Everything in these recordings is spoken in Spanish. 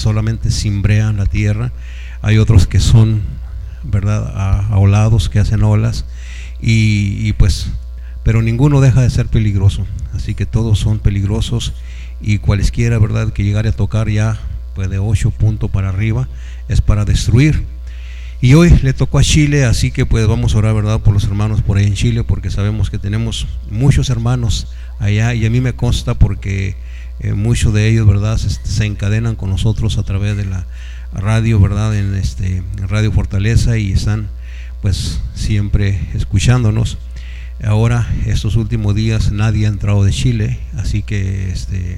solamente cimbrean la tierra, hay otros que son, ¿verdad?, aolados, que hacen olas, y pues, pero ninguno deja de ser peligroso. Así que todos son peligrosos, y cualesquiera, ¿verdad?, que llegare a tocar ya pues de 8 puntos para arriba es para destruir. Y hoy le tocó a Chile, así que pues vamos a orar, ¿verdad?, por los hermanos por ahí en Chile, porque sabemos que tenemos muchos hermanos allá, y a mí me consta porque muchos de ellos, ¿verdad?, se encadenan con nosotros a través de la radio, ¿verdad?, en Radio Fortaleza, y están pues siempre escuchándonos. Ahora, estos últimos días, nadie ha entrado de Chile, así que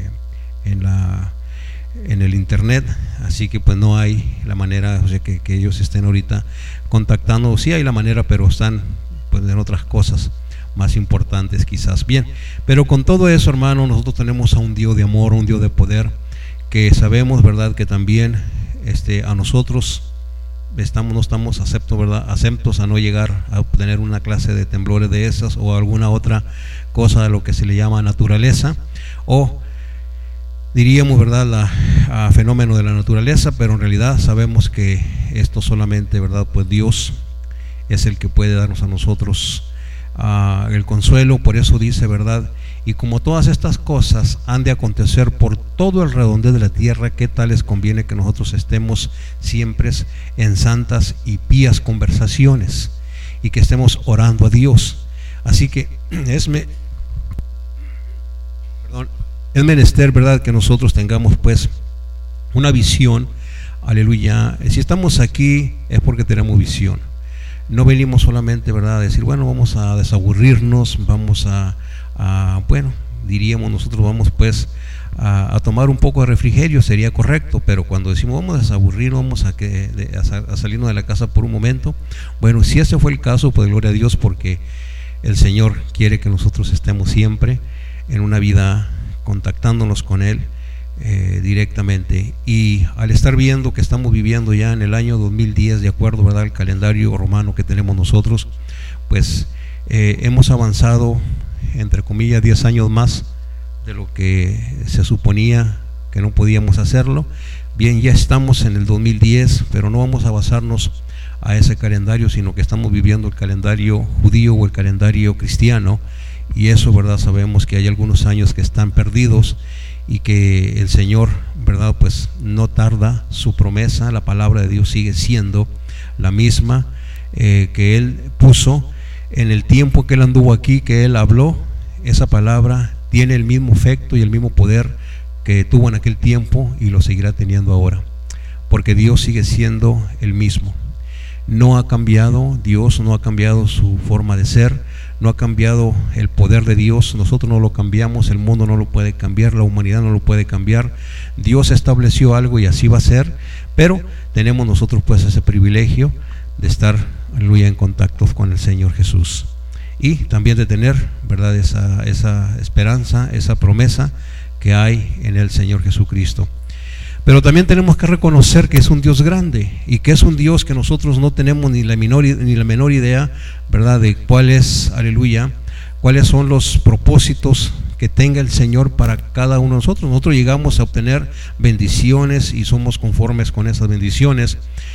en el internet, así que pues no hay la manera, o sea, que ellos estén ahorita contactando. Sí hay la manera, pero están pues en otras cosas más importantes quizás. Bien, pero con todo eso, hermano, nosotros tenemos a un Dios de amor, un Dios de poder, que sabemos, ¿verdad?, que también a nosotros no estamos aceptos a no llegar a obtener una clase de temblores de esas o alguna otra cosa de lo que se le llama naturaleza, o diríamos, ¿verdad?, fenómeno de la naturaleza, pero en realidad sabemos que esto solamente, ¿verdad?, pues Dios es el que puede darnos a nosotros el consuelo. Por eso dice, ¿verdad?, y como todas estas cosas han de acontecer por todo el redondel de la tierra, ¿qué tal les conviene que nosotros estemos siempre en santas y pías conversaciones y que estemos orando a Dios? Así que es menester, ¿verdad?, que nosotros tengamos pues una visión. Aleluya. Si estamos aquí es porque tenemos visión. No venimos solamente, ¿verdad?, a decir, bueno, vamos a desaburrirnos, vamos bueno, diríamos nosotros, vamos pues a tomar un poco de refrigerio, sería correcto, pero cuando decimos vamos a desaburrirnos, vamos a salirnos de la casa por un momento, bueno, si ese fue el caso, pues gloria a Dios, porque el Señor quiere que nosotros estemos siempre en una vida contactándonos con Él directamente. Y al estar viendo que estamos viviendo ya en el año 2010, de acuerdo, ¿verdad?, al calendario romano que tenemos nosotros, pues hemos avanzado, entre comillas, 10 años más de lo que se suponía que no podíamos hacerlo. Bien, ya estamos en el 2010, pero no vamos a basarnos a ese calendario, sino que estamos viviendo el calendario judío o el calendario cristiano, y eso, ¿verdad?, sabemos que hay algunos años que están perdidos y que el Señor, ¿verdad?, pues no tarda su promesa. La palabra de Dios sigue siendo la misma que Él puso en el tiempo que Él anduvo aquí, que Él habló. Esa palabra tiene el mismo efecto y el mismo poder que tuvo en aquel tiempo, y lo seguirá teniendo ahora, porque Dios sigue siendo el mismo. No ha cambiado, Dios no ha cambiado su forma de ser, no ha cambiado el poder de Dios. Nosotros no lo cambiamos, el mundo no lo puede cambiar, la humanidad no lo puede cambiar. Dios estableció algo y así va a ser, pero tenemos nosotros pues ese privilegio de estar, aleluya, en contacto con el Señor Jesús, y también de tener, ¿verdad?, esa esperanza, esa promesa que hay en el Señor Jesucristo. Pero también tenemos que reconocer que es un Dios grande, y que es un Dios que nosotros no tenemos ni la menor idea, ¿verdad?, de cuáles son los propósitos que tenga el Señor para cada uno de nosotros. Nosotros llegamos a obtener bendiciones y somos conformes con esas bendiciones,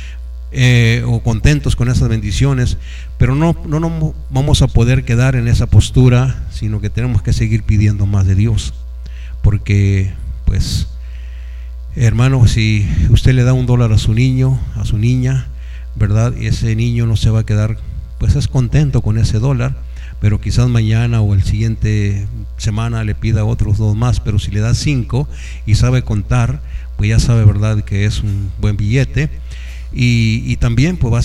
o contentos con esas bendiciones, pero no vamos a poder quedar en esa postura, sino que tenemos que seguir pidiendo más de Dios, porque pues, hermano, si usted le da $1 a su niño, a su niña, ¿verdad?, y ese niño no se va a quedar, pues es contento con ese $1, pero quizás mañana o el siguiente semana le pida otros 2 más, pero si le da 5 y sabe contar, pues ya sabe, ¿verdad?, que es un buen billete, y también pues va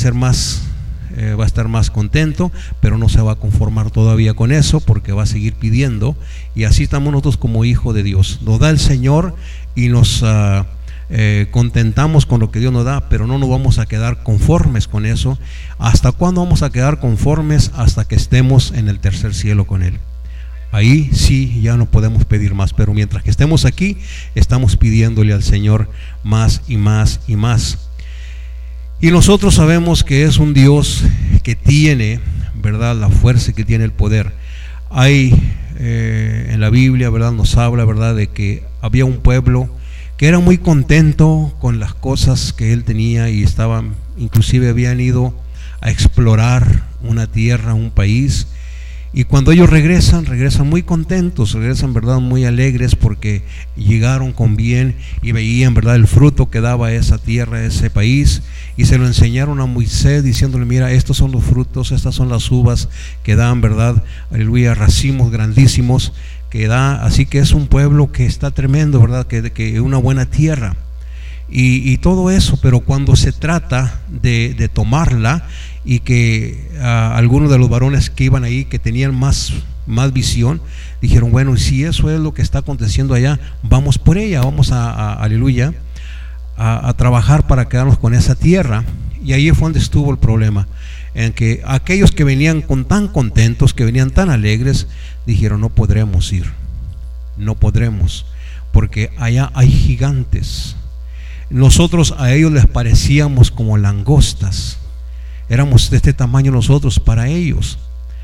a estar más contento, pero no se va a conformar todavía con eso, porque va a seguir pidiendo. Y así estamos nosotros como hijos de Dios. Nos da el Señor y nos contentamos con lo que Dios nos da, pero no nos vamos a quedar conformes con eso. ¿Hasta cuándo vamos a quedar conformes? Hasta que estemos en el tercer cielo con Él. Ahí sí ya no podemos pedir más, pero mientras que estemos aquí, estamos pidiéndole al Señor más y más y más. Y nosotros sabemos que es un Dios que tiene, ¿verdad?, la fuerza, que tiene el poder. Hay en la Biblia, ¿verdad?, nos habla, ¿verdad?, de que había un pueblo que era muy contento con las cosas que él tenía y estaban, inclusive habían ido a explorar una tierra, un país, y cuando ellos regresan muy contentos, regresan, verdad, muy alegres porque llegaron con bien y veían, verdad, el fruto que daba esa tierra, ese país, y se lo enseñaron a Moisés diciéndole: mira, estos son los frutos, estas son las uvas que dan, verdad, aleluya, racimos grandísimos que da. Así que es un pueblo que está tremendo, verdad, que una buena tierra y todo eso. Pero cuando se trata de tomarla, y que algunos de los varones que iban ahí, que tenían más visión, dijeron: bueno, si eso es lo que está aconteciendo allá, vamos por ella, vamos aleluya, a trabajar para quedarnos con esa tierra. Y ahí fue donde estuvo el problema, en que aquellos que venían tan contentos, que venían tan alegres, dijeron: no podremos ir, no podremos, porque allá hay gigantes. Nosotros a ellos les parecíamos como langostas, éramos de este tamaño nosotros para ellos.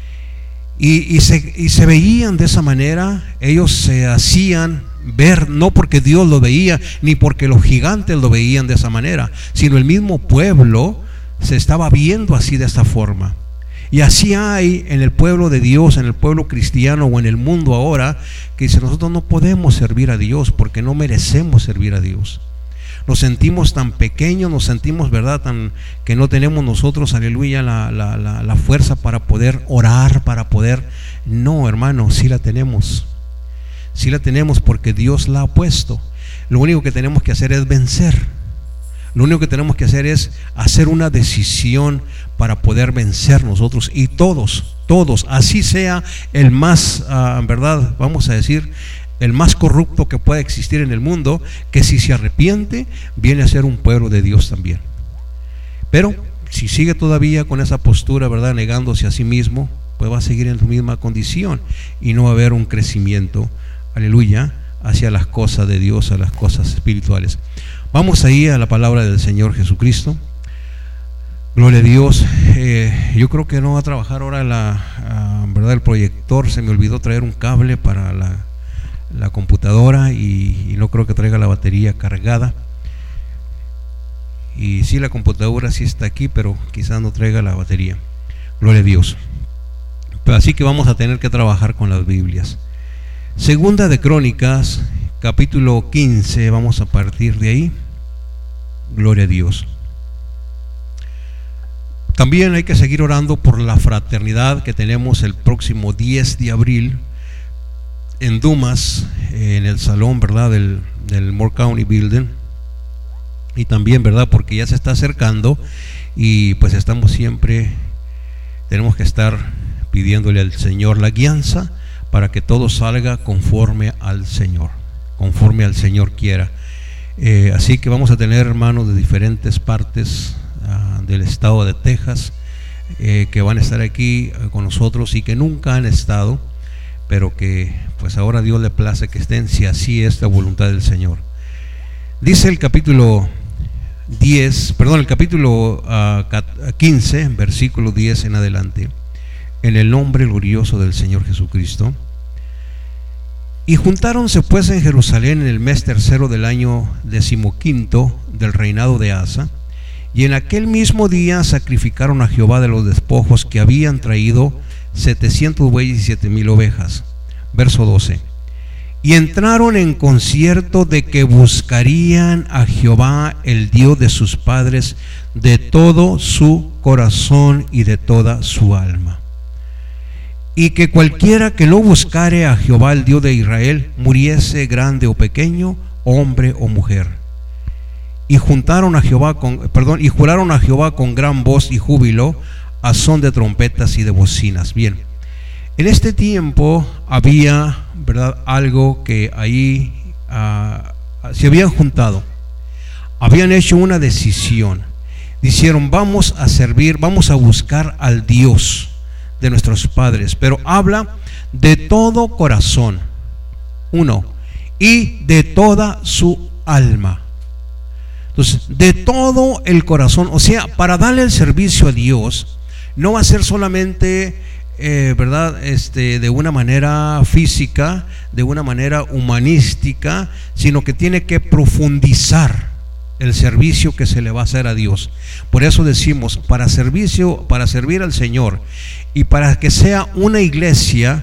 Y se veían de esa manera. Ellos se hacían ver, no porque Dios lo veía, ni porque los gigantes lo veían de esa manera, sino el mismo pueblo se estaba viendo así, de esta forma. Y así hay en el pueblo de Dios, en el pueblo cristiano o en el mundo ahora, que dice: nosotros no podemos servir a Dios porque no merecemos servir a Dios. Nos sentimos tan pequeños, nos sentimos, verdad, tan que no tenemos nosotros, aleluya, la fuerza para poder orar, para poder. No, hermano, sí la tenemos porque Dios la ha puesto. Lo único que tenemos que hacer es vencer. Lo único que tenemos que hacer es hacer una decisión para poder vencer nosotros, y todos, así sea el más, verdad, vamos a decir, el más corrupto que pueda existir en el mundo, que si se arrepiente, viene a ser un pueblo de Dios también. Pero si sigue todavía con esa postura, verdad, negándose a sí mismo, pues va a seguir en su misma condición y no va a haber un crecimiento, aleluya, hacia las cosas de Dios, a las cosas espirituales. Vamos ahí a la palabra del Señor Jesucristo. Gloria a Dios. Yo creo que no va a trabajar ahora verdad, el proyector. Se me olvidó traer un cable para la computadora y no creo que traiga la batería cargada. Y sí, la computadora sí está aquí, pero quizás no traiga la batería. Gloria a Dios. Pero así que vamos a tener que trabajar con las Biblias. Segunda de Crónicas, capítulo 15, vamos a partir de ahí. Gloria a Dios. También hay que seguir orando por la fraternidad que tenemos el próximo 10 de abril en Dumas, en el salón, verdad, del Moore County Building. Y también, verdad, porque ya se está acercando y pues tenemos que estar pidiéndole al Señor la guianza para que todo salga conforme al Señor quiera. Así que vamos a tener hermanos de diferentes partes del estado de Texas que van a estar aquí con nosotros y que nunca han estado, pero que pues ahora Dios le place que estén, si así es la voluntad del Señor. Dice el capítulo 15, versículo 10 en adelante: en el nombre glorioso del Señor Jesucristo. Y juntáronse pues en Jerusalén en el mes tercero del año 15 del reinado de Asa, y en aquel mismo día sacrificaron a Jehová de los despojos que habían traído 700 bueyes y 7,000 ovejas. Verso 12: y entraron en concierto de que buscarían a Jehová, el Dios de sus padres, de todo su corazón y de toda su alma, y que cualquiera que no buscare a Jehová, el Dios de Israel, muriese, grande o pequeño, hombre o mujer. Y juraron a Jehová con gran voz y júbilo, a son de trompetas y de bocinas. Bien, en este tiempo había, verdad, algo que ahí se habían juntado, habían hecho una decisión. Dijeron: vamos a servir, vamos a buscar al Dios de nuestros padres, pero habla de todo corazón, y de toda su alma. Entonces, de todo el corazón, o sea, para darle el servicio a Dios, no va a ser solamente ¿verdad? De una manera física, de una manera humanística, sino que tiene que profundizar el servicio que se le va a hacer a Dios. Por eso decimos, para servir al Señor y para que sea una iglesia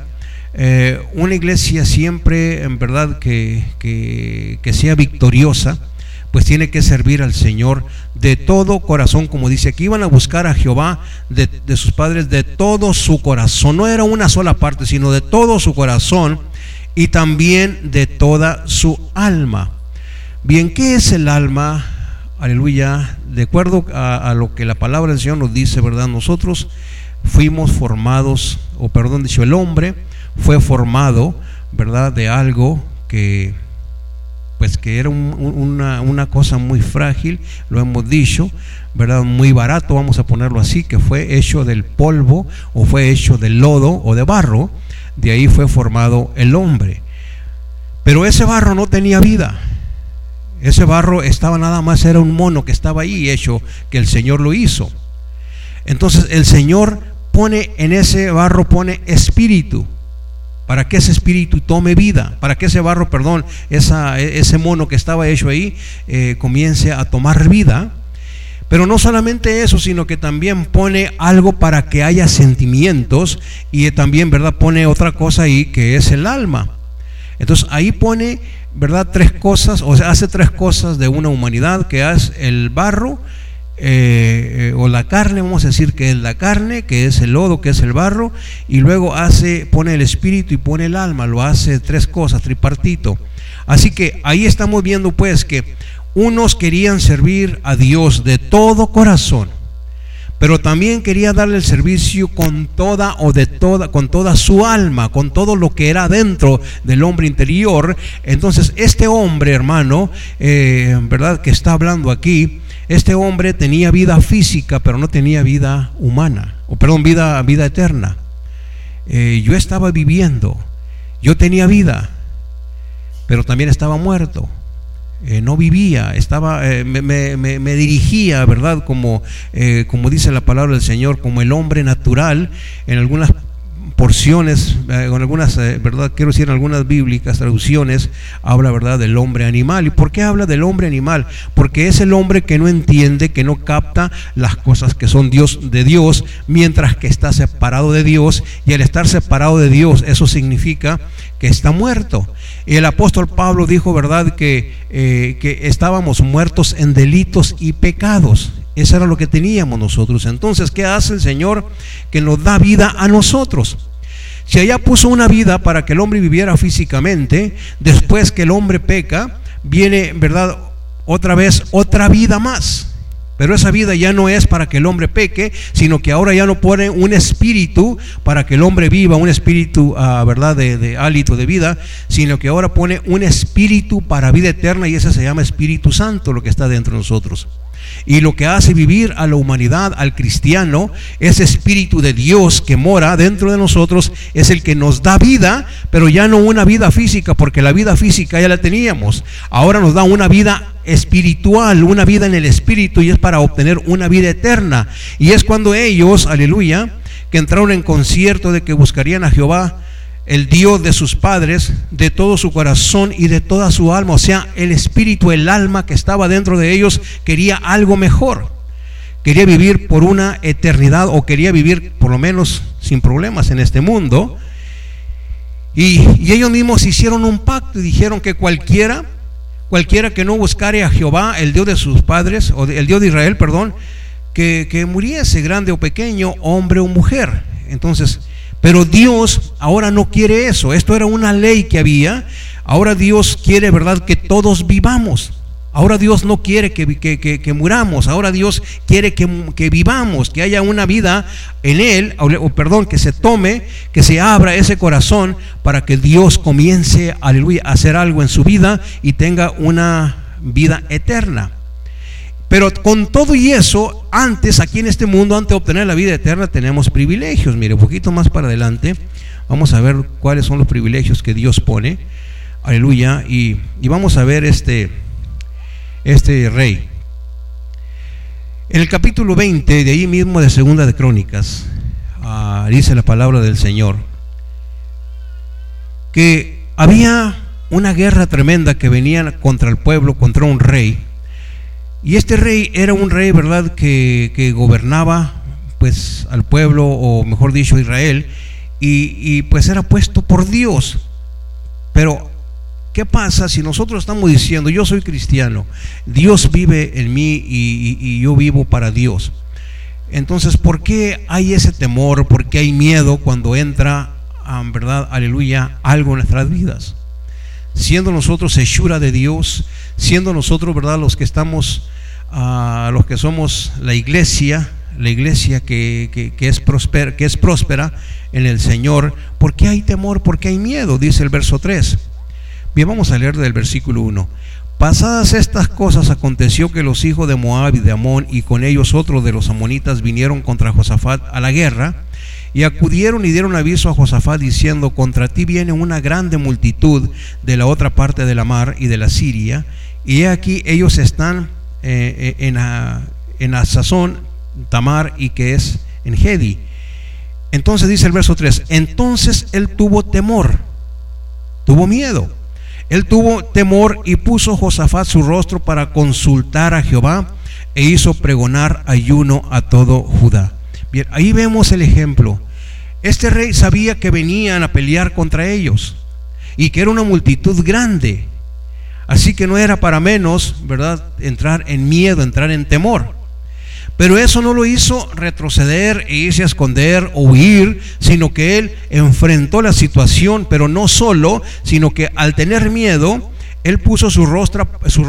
siempre, en verdad, que sea victoriosa, pues tiene que servir al Señor de todo corazón, como dice aquí, iban a buscar a Jehová de sus padres de todo su corazón. No era una sola parte, sino de todo su corazón y también de toda su alma. Bien, ¿qué es el alma? Aleluya. De acuerdo a lo que la palabra del Señor nos dice, ¿verdad? Nosotros fuimos formados, el hombre fue formado, ¿verdad? De algo que era una cosa muy frágil, lo hemos dicho, ¿verdad? Muy barato, vamos a ponerlo así, que fue hecho del polvo o fue hecho del lodo o de barro. De ahí fue formado el hombre. Pero ese barro no tenía vida. Ese barro estaba nada más, era un mono que estaba ahí hecho, que el Señor lo hizo. Entonces el Señor pone en ese barro, pone espíritu, para que ese espíritu tome vida, para que ese barro, ese mono que estaba hecho ahí, comience a tomar vida. Pero no solamente eso, sino que también pone algo para que haya sentimientos, y también, ¿verdad?, pone otra cosa ahí, que es el alma. Entonces ahí pone, ¿verdad?, tres cosas, o sea, hace tres cosas de una humanidad, que es el barro, o la carne, vamos a decir que es la carne, que es el lodo, que es el barro, y luego pone el espíritu y pone el alma, lo hace tres cosas, tripartito. Así que ahí estamos viendo pues que unos querían servir a Dios de todo corazón, pero también quería darle el servicio con toda su alma, con todo lo que era dentro del hombre interior. Entonces este hombre, hermano, ¿verdad?, que está hablando aquí, este hombre tenía vida física, pero no tenía vida humana, vida eterna. Yo estaba viviendo, yo tenía vida, pero también estaba muerto. No vivía, me dirigía, ¿verdad?, como dice la palabra del Señor, como el hombre natural. En algunas porciones, con algunas, ¿verdad?, quiero decir, en algunas bíblicas traducciones habla, ¿verdad?, del hombre animal. ¿Y por qué habla del hombre animal? Porque es el hombre que no entiende, que no capta las cosas que son de Dios, mientras que está separado de Dios, y al estar separado de Dios, eso significa que está muerto. Y el apóstol Pablo dijo, ¿verdad?, que estábamos muertos en delitos y pecados. Eso era lo que teníamos nosotros. Entonces, ¿qué hace el Señor? Que nos da vida a nosotros. Si allá puso una vida para que el hombre viviera físicamente, después que el hombre peca, viene, ¿verdad?, otra vez otra vida más. Pero esa vida ya no es para que el hombre peque, sino que ahora ya no pone un espíritu para que el hombre viva, un espíritu, ¿verdad?, de hálito de vida, sino que ahora pone un espíritu para vida eterna, y ese se llama Espíritu Santo, lo que está dentro de nosotros. Y lo que hace vivir a la humanidad, al cristiano, ese Espíritu de Dios que mora dentro de nosotros, es el que nos da vida, pero ya no una vida física, porque la vida física ya la teníamos. Ahora nos da una vida espiritual, una vida en el espíritu, y es para obtener una vida eterna. Y es cuando ellos, aleluya, que entraron en concierto de que buscarían a Jehová, el Dios de sus padres, de todo su corazón y de toda su alma. O sea, el espíritu, el alma que estaba dentro de ellos quería algo mejor, quería vivir por una eternidad, o quería vivir por lo menos sin problemas en este mundo. Y ellos mismos hicieron un pacto y dijeron que cualquiera que no buscare a Jehová, el Dios de sus padres, o el Dios de Israel, que muriese, grande o pequeño, hombre o mujer. Entonces, pero Dios ahora no quiere eso. Esto era una ley que había. Ahora Dios quiere, ¿verdad?, que todos vivamos. Ahora Dios no quiere que muramos. Ahora Dios quiere que vivamos, que haya una vida en Él, que se tome, que se abra ese corazón para que Dios comience, aleluya, a hacer algo en su vida y tenga una vida eterna. Pero con todo y eso, antes, aquí en este mundo, antes de obtener la vida eterna, tenemos privilegios. Mire, un poquito más para adelante, vamos a ver cuáles son los privilegios que Dios pone. Aleluya. Y vamos a ver este rey. En el capítulo 20, de ahí mismo de Segunda de Crónicas, dice la palabra del Señor, que había una guerra tremenda que venía contra el pueblo, contra un rey. Y este rey era un rey, ¿verdad?, que gobernaba pues al pueblo, o mejor dicho, Israel, y pues era puesto por Dios. Pero ¿qué pasa si nosotros estamos diciendo, yo soy cristiano, Dios vive en mí y yo vivo para Dios? Entonces, ¿por qué hay ese temor? ¿Por qué hay miedo cuando entra, verdad, aleluya, algo en nuestras vidas? Siendo nosotros hechura de Dios, siendo nosotros, verdad, los que estamos, los que somos la iglesia que es próspera en el Señor, ¿por qué hay temor? ¿Por qué hay miedo? Dice el verso 3. Bien, vamos a leer del versículo 1. Pasadas estas cosas, aconteció que los hijos de Moab y de Amón, y con ellos otros de los amonitas, vinieron contra Josafat a la guerra, y acudieron y dieron aviso a Josafat, diciendo: contra ti viene una grande multitud de la otra parte de la mar y de la Siria, y he aquí ellos están en Hasazón Tamar, y que es en Gedi. Entonces dice el verso 3: entonces él tuvo temor, tuvo miedo. Él tuvo temor, y puso Josafat su rostro para consultar a Jehová, e hizo pregonar ayuno a todo Judá. Bien, ahí vemos el ejemplo. Este rey sabía que venían a pelear contra ellos y que era una multitud grande, así que no era para menos, ¿verdad?, entrar en miedo, entrar en temor. Pero eso no lo hizo retroceder e irse a esconder o huir, sino que él enfrentó la situación, pero no solo, sino que al tener miedo, él puso su rostro,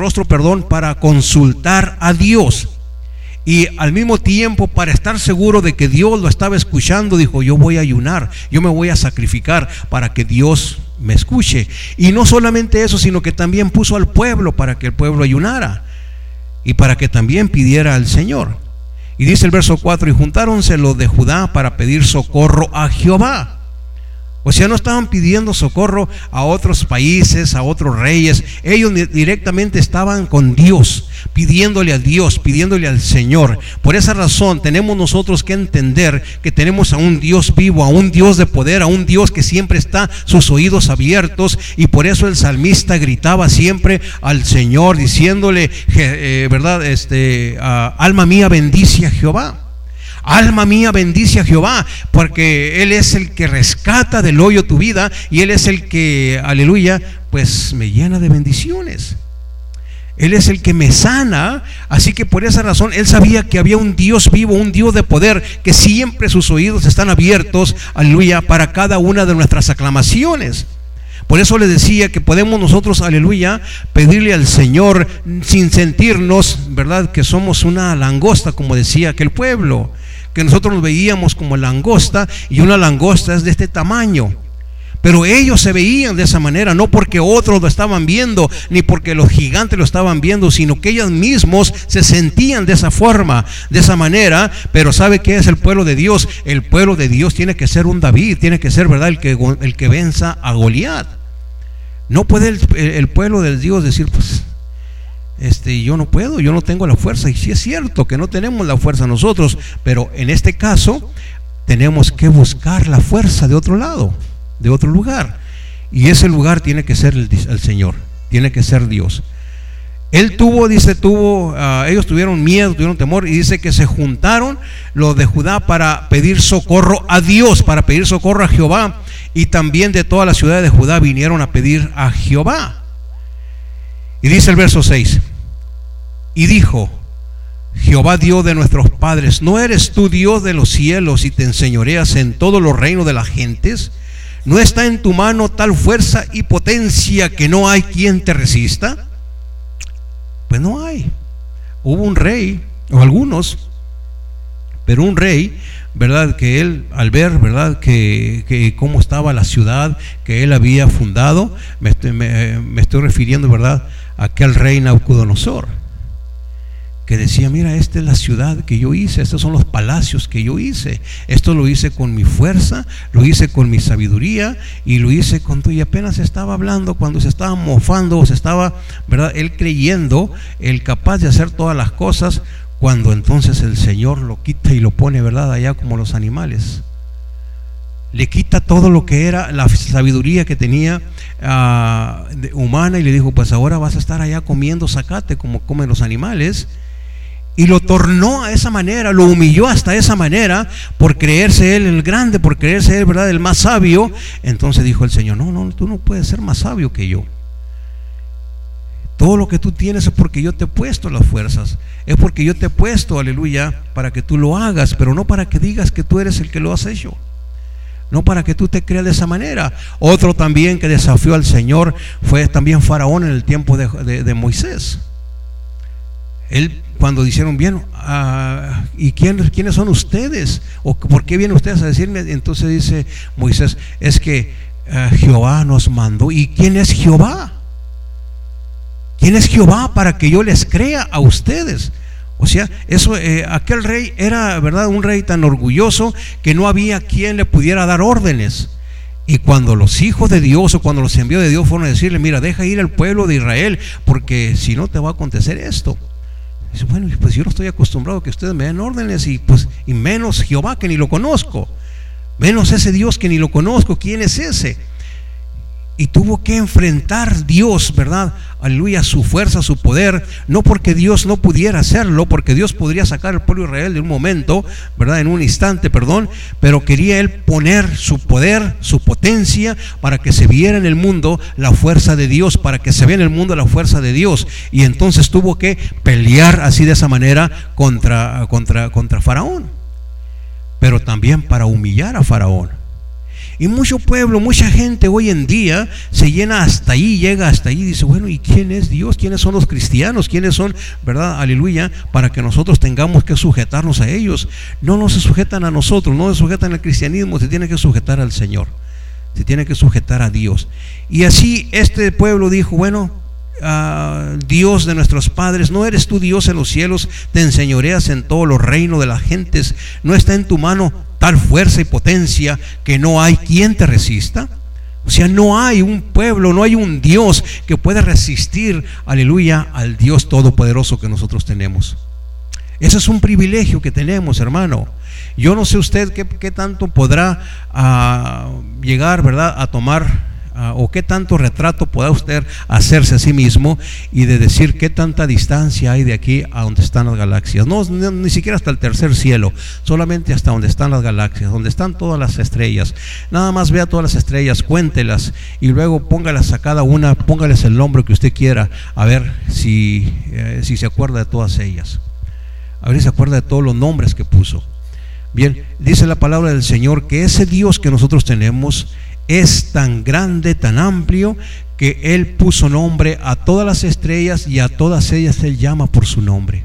para consultar a Dios. Y al mismo tiempo, para estar seguro de que Dios lo estaba escuchando, dijo: yo voy a ayunar, yo me voy a sacrificar para que Dios me escuche. Y no solamente eso, sino que también puso al pueblo para que el pueblo ayunara y para que también pidiera al Señor. Y dice el verso 4: y juntáronse los de Judá para pedir socorro a Jehová. O sea, no estaban pidiendo socorro a otros países, a otros reyes. Ellos directamente estaban con Dios, pidiéndole a Dios, pidiéndole al Señor. Por esa razón tenemos nosotros que entender que tenemos a un Dios vivo, a un Dios de poder, a un Dios que siempre está sus oídos abiertos. Y por eso el salmista gritaba siempre al Señor, diciéndole, ¿verdad? Alma mía, bendice a Jehová. Alma mía, bendice a Jehová, porque Él es el que rescata del hoyo tu vida, y Él es el que, aleluya, pues me llena de bendiciones. Él es el que me sana. Así que por esa razón él sabía que había un Dios vivo, un Dios de poder, que siempre sus oídos están abiertos, aleluya, para cada una de nuestras aclamaciones. Por eso le decía que podemos nosotros, aleluya, pedirle al Señor sin sentirnos, ¿verdad?, que somos una langosta, como decía aquel pueblo, que nosotros nos veíamos como langosta, y una langosta es de este tamaño. Pero ellos se veían de esa manera, no porque otros lo estaban viendo, ni porque los gigantes lo estaban viendo, sino que ellos mismos se sentían de esa forma, de esa manera. Pero ¿sabe qué es el pueblo de Dios? El pueblo de Dios tiene que ser un David, tiene que ser, ¿verdad?, el que venza a Goliat. No puede el pueblo de Dios decir, pues, yo no puedo, yo no tengo la fuerza. Y sí es cierto que no tenemos la fuerza nosotros, pero en este caso tenemos que buscar la fuerza de otro lado, de otro lugar, y ese lugar tiene que ser el Señor, tiene que ser Dios. Él ellos tuvieron miedo, tuvieron temor, y dice que se juntaron los de Judá para pedir socorro a Dios, para pedir socorro a Jehová, y también de todas las ciudades de Judá vinieron a pedir a Jehová. Y dice el verso 6: y dijo Jehová, Dios de nuestros padres, ¿no eres tú Dios de los cielos y te enseñoreas en todos los reinos de las gentes? ¿No está en tu mano tal fuerza y potencia que no hay quien te resista? Pues no hay. Hubo un rey, o algunos, pero un rey, ¿verdad?, que él, al ver, ¿verdad?, que cómo estaba la ciudad que él había fundado, me estoy refiriendo, ¿verdad?, a aquel rey Nabucodonosor, que decía: mira, esta es la ciudad que yo hice, estos son los palacios que yo hice, esto lo hice con mi fuerza, lo hice con mi sabiduría, y lo hice con todo. Y apenas estaba hablando, cuando se estaba mofando, o se estaba, ¿verdad?, él creyendo el capaz de hacer todas las cosas, cuando entonces el Señor lo quita y lo pone, ¿verdad?, allá como los animales. le quita todo lo que era la sabiduría que tenía humana, y le dijo, pues ahora vas a estar allá comiendo zacate como comen los animales. Y lo tornó a esa manera, lo humilló hasta esa manera, por creerse él el grande, por creerse él, ¿verdad?, el más sabio. Entonces dijo el Señor, no, tú no puedes ser más sabio que yo. Todo lo que tú tienes es porque yo te he puesto las fuerzas, es porque yo te he puesto, aleluya, para que tú lo hagas, pero no para que digas que tú eres el que lo has hecho, no para que tú te creas de esa manera. Otro también que desafió al Señor fue también Faraón en el tiempo de Moisés. Él, cuando dijeron, bien, ¿y quiénes son ustedes? ¿O por qué vienen ustedes a decirme? Entonces dice Moisés, es que Jehová nos mandó. ¿Y quién es Jehová? ¿Quién es Jehová para que yo les crea a ustedes? O sea, eso, aquel rey era, ¿verdad?, un rey tan orgulloso que no había quien le pudiera dar órdenes. Y cuando los hijos de Dios, o cuando los envió de Dios, fueron a decirle, mira, deja ir al pueblo de Israel, porque si no te va a acontecer esto. Dice, bueno, pues yo no estoy acostumbrado a que ustedes me den órdenes, y menos Jehová, que ni lo conozco, menos ese Dios que ni lo conozco. ¿Quién es ese? Y tuvo que enfrentar Dios, ¿verdad?, aleluya, su fuerza, su poder, no porque Dios no pudiera hacerlo, porque Dios podría sacar al pueblo de Israel de un momento, ¿verdad?, en un instante, pero quería él poner su poder, su potencia, para que se viera en el mundo la fuerza de Dios, para que se vea en el mundo la fuerza de Dios. Y entonces tuvo que pelear así, de esa manera, contra Faraón, pero también para humillar a Faraón. Y mucho pueblo, mucha gente hoy en día se llena hasta ahí, llega hasta ahí y dice, bueno, ¿y quién es Dios? ¿Quiénes son los cristianos? ¿Quiénes son, verdad, aleluya, para que nosotros tengamos que sujetarnos a ellos? No se sujetan a nosotros, no se sujetan al cristianismo, se tiene que sujetar al Señor, se tiene que sujetar a Dios. Y así este pueblo dijo, bueno, Dios de nuestros padres, ¿no eres tú Dios en los cielos? Te enseñoreas en todos los reinos de las gentes. ¿No está en tu mano tal fuerza y potencia que no hay quien te resista? O sea, no hay un pueblo, no hay un Dios que pueda resistir, aleluya, al Dios todopoderoso que nosotros tenemos. Ese es un privilegio que tenemos, hermano. Yo no sé usted qué tanto podrá llegar, ¿verdad?, a tomar, o qué tanto retrato pueda usted hacerse a sí mismo, y de decir qué tanta distancia hay de aquí a donde están las galaxias. No, ni siquiera hasta el tercer cielo, solamente hasta donde están las galaxias, donde están todas las estrellas. Nada más vea todas las estrellas, cuéntelas, y luego póngalas a cada una, póngales el nombre que usted quiera, a ver si se acuerda de todas ellas, a ver si se acuerda de todos los nombres que puso. Bien, dice la palabra del Señor que ese Dios que nosotros tenemos es tan grande, tan amplio, que Él puso nombre a todas las estrellas, y a todas ellas Él llama por su nombre.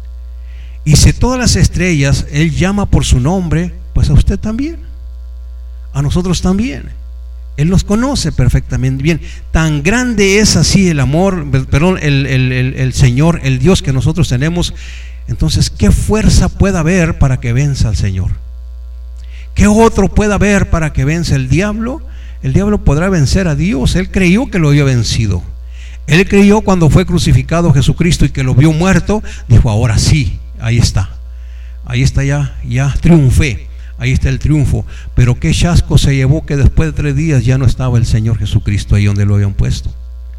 Y si todas las estrellas Él llama por su nombre, pues a usted también, a nosotros también. Él nos conoce perfectamente bien. Tan grande es así el amor, perdón, el Señor, el Dios que nosotros tenemos. Entonces, ¿qué fuerza puede haber para que venza al Señor? ¿Qué otro puede haber para que vence el diablo? El diablo podrá vencer a Dios. Él creyó que lo había vencido. Él creyó cuando fue crucificado Jesucristo y que lo vio muerto, dijo, ahora sí, ahí está, ya triunfé, ahí está el triunfo. Pero qué chasco se llevó que después de 3 días ya no estaba el Señor Jesucristo ahí donde lo habían puesto.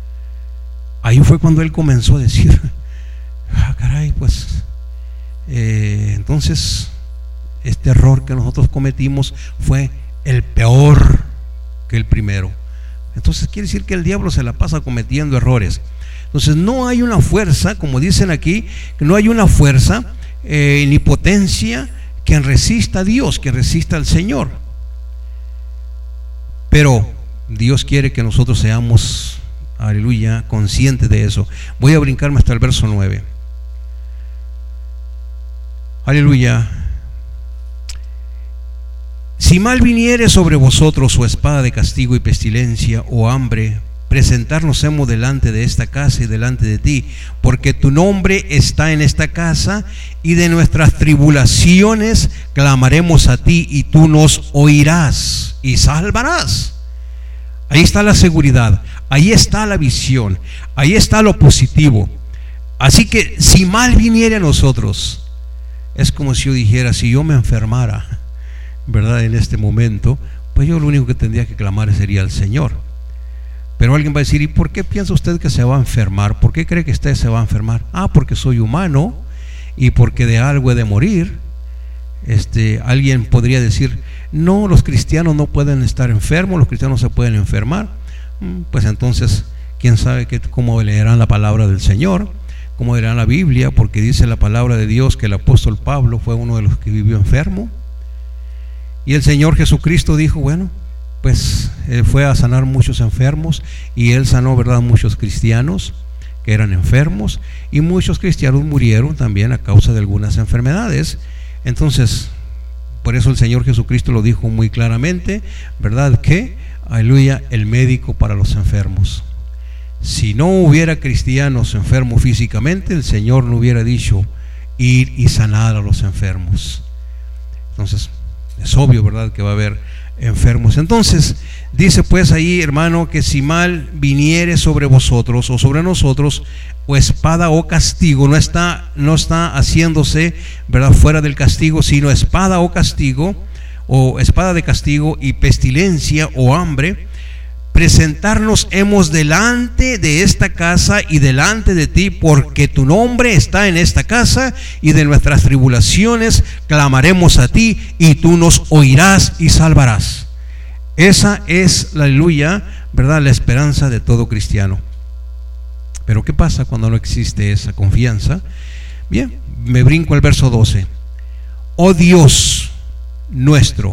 Ahí fue cuando él comenzó a decir, caray, pues entonces este error que nosotros cometimos fue el peor que el primero. Entonces quiere decir que el diablo se la pasa cometiendo errores. Entonces no hay una fuerza, como dicen aquí, que no hay una fuerza ni potencia que resista a Dios, que resista al Señor. Pero Dios quiere que nosotros seamos, aleluya, conscientes de eso. Voy a brincarme hasta el verso 9. Aleluya. Si mal viniere sobre vosotros o espada de castigo y pestilencia o hambre, presentarnos hemos delante de esta casa y delante de ti, porque tu nombre está en esta casa, y de nuestras tribulaciones clamaremos a ti, y tú nos oirás y salvarás. Ahí está la seguridad, ahí está la visión, ahí está lo positivo. Así que si mal viniere a nosotros, es como si yo dijera, si yo me enfermara, ¿verdad?, en este momento, pues yo lo único que tendría que clamar sería al Señor. Pero alguien va a decir, ¿y por qué piensa usted que se va a enfermar? ¿Por qué cree que usted se va a enfermar? Porque soy humano y porque de algo he de morir. Alguien podría decir, no, los cristianos no pueden estar enfermos, los cristianos se pueden enfermar. Pues entonces, quién sabe cómo leerán la palabra del Señor, cómo leerán la Biblia, porque dice la palabra de Dios que el apóstol Pablo fue uno de los que vivió enfermo. Y el Señor Jesucristo dijo, bueno, pues él fue a sanar muchos enfermos, y él sanó, ¿verdad?, muchos cristianos que eran enfermos, y muchos cristianos murieron también a causa de algunas enfermedades. Entonces, por eso el Señor Jesucristo lo dijo muy claramente, ¿verdad?, que, aleluya, el médico para los enfermos. Si no hubiera cristianos enfermos físicamente, el Señor no hubiera dicho ir y sanar a los enfermos. Entonces, es obvio, ¿verdad?, que va a haber enfermos. Entonces, dice pues ahí, hermano, que si mal viniere sobre vosotros o sobre nosotros, o espada o castigo, no está haciéndose, ¿verdad?, fuera del castigo, sino espada o castigo, o espada de castigo y pestilencia o hambre, presentarnos hemos delante de esta casa y delante de ti, porque tu nombre está en esta casa, y de nuestras tribulaciones clamaremos a ti, y tú nos oirás y salvarás. Esa es la aleluya, ¿verdad?, la esperanza de todo cristiano. Pero ¿qué pasa cuando no existe esa confianza? Bien, me brinco al verso 12. Oh Dios nuestro,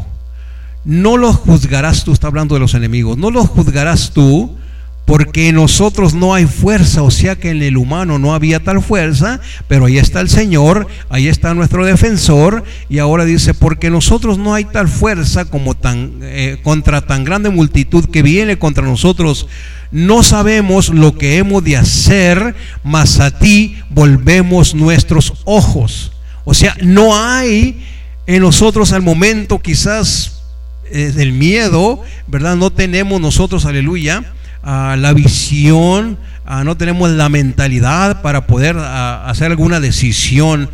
no los juzgarás tú, está hablando de los enemigos, no los juzgarás tú, porque en nosotros no hay fuerza. O sea que en el humano no había tal fuerza, pero ahí está el Señor, ahí está nuestro defensor. Y ahora dice, porque en nosotros no hay tal fuerza como contra tan grande multitud que viene contra nosotros. No sabemos lo que hemos de hacer, mas a ti volvemos nuestros ojos. O sea, no hay en nosotros al momento quizás del miedo, ¿verdad? No tenemos nosotros, aleluya, la visión, no tenemos la mentalidad para poder hacer alguna decisión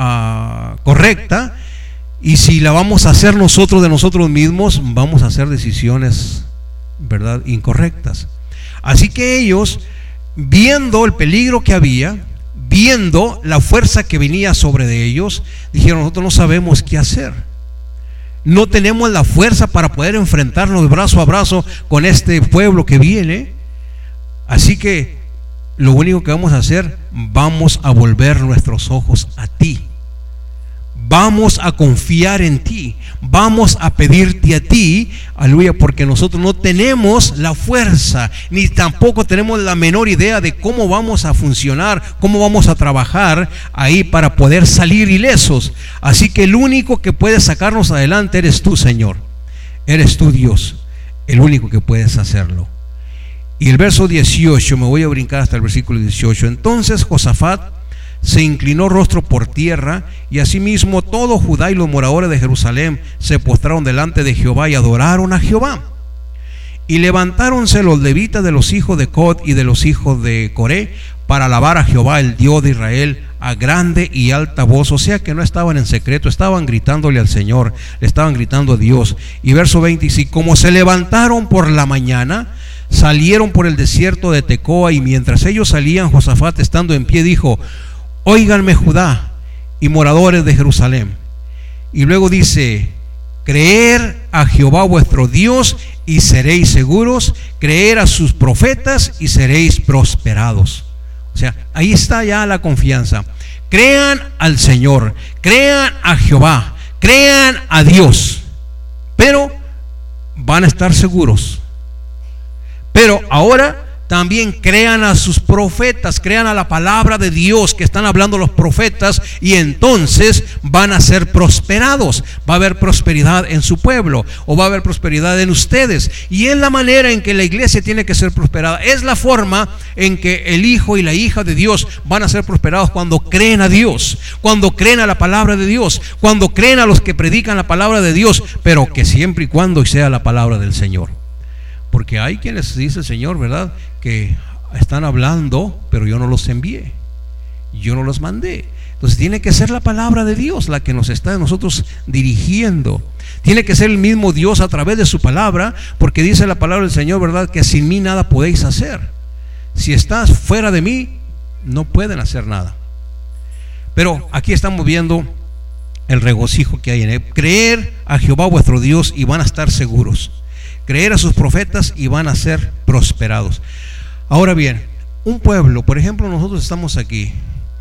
correcta. Y si la vamos a hacer nosotros de nosotros mismos, vamos a hacer decisiones, ¿verdad?, incorrectas. Así que ellos, viendo el peligro que había, viendo la fuerza que venía sobre de ellos, dijeron, nosotros no sabemos qué hacer. No tenemos la fuerza para poder enfrentarnos brazo a brazo con este pueblo que viene. Así que lo único que vamos a hacer, vamos a volver nuestros ojos a ti. Vamos a confiar en ti. Vamos a pedirte a ti, aleluya, porque nosotros no tenemos la fuerza, ni tampoco tenemos la menor idea de cómo vamos a funcionar, cómo vamos a trabajar ahí para poder salir ilesos. Así que el único que puede sacarnos adelante eres tú, Señor. Eres tú, Dios, el único que puedes hacerlo. Y el verso 18, me voy a brincar hasta el versículo 18. Entonces Josafat se inclinó rostro por tierra, y asimismo todo Judá y los moradores de Jerusalén se postraron delante de Jehová y adoraron a Jehová. Y levantáronse los levitas de los hijos de Cod y de los hijos de Coré para alabar a Jehová, el Dios de Israel, a grande y alta voz. O sea que no estaban en secreto, estaban gritándole al Señor, le estaban gritando a Dios. Y verso 20, y como se levantaron por la mañana, salieron por el desierto de Tecoa, y mientras ellos salían, Josafat, estando en pie, dijo: óiganme Judá y moradores de Jerusalén. Y luego dice: creer a Jehová vuestro Dios y seréis seguros, creer a sus profetas y seréis prosperados. O sea, ahí está ya la confianza. Crean al Señor, crean a Jehová, crean a Dios, pero van a estar seguros. Pero ahora también crean a sus profetas, crean a la palabra de Dios que están hablando los profetas, y entonces van a ser prosperados. Va a haber prosperidad en su pueblo, o va a haber prosperidad en ustedes. Y es la manera en que la iglesia tiene que ser prosperada. Es la forma en que el hijo y la hija de Dios van a ser prosperados, cuando creen a Dios, cuando creen a la palabra de Dios, cuando creen a los que predican la palabra de Dios, pero que siempre y cuando sea la palabra del Señor. Porque hay quienes dice el Señor, ¿verdad?, que están hablando, pero yo no los envié, yo no los mandé. Entonces tiene que ser la palabra de Dios la que nos está a nosotros dirigiendo. Tiene que ser el mismo Dios a través de su palabra, porque dice la palabra del Señor, ¿verdad?, que sin mí nada podéis hacer. Si estás fuera de mí, no pueden hacer nada. Pero aquí estamos viendo el regocijo que hay en él. Creer a Jehová vuestro Dios y van a estar seguros. Creer a sus profetas y van a ser prosperados. Ahora bien, un pueblo, por ejemplo, nosotros estamos aquí.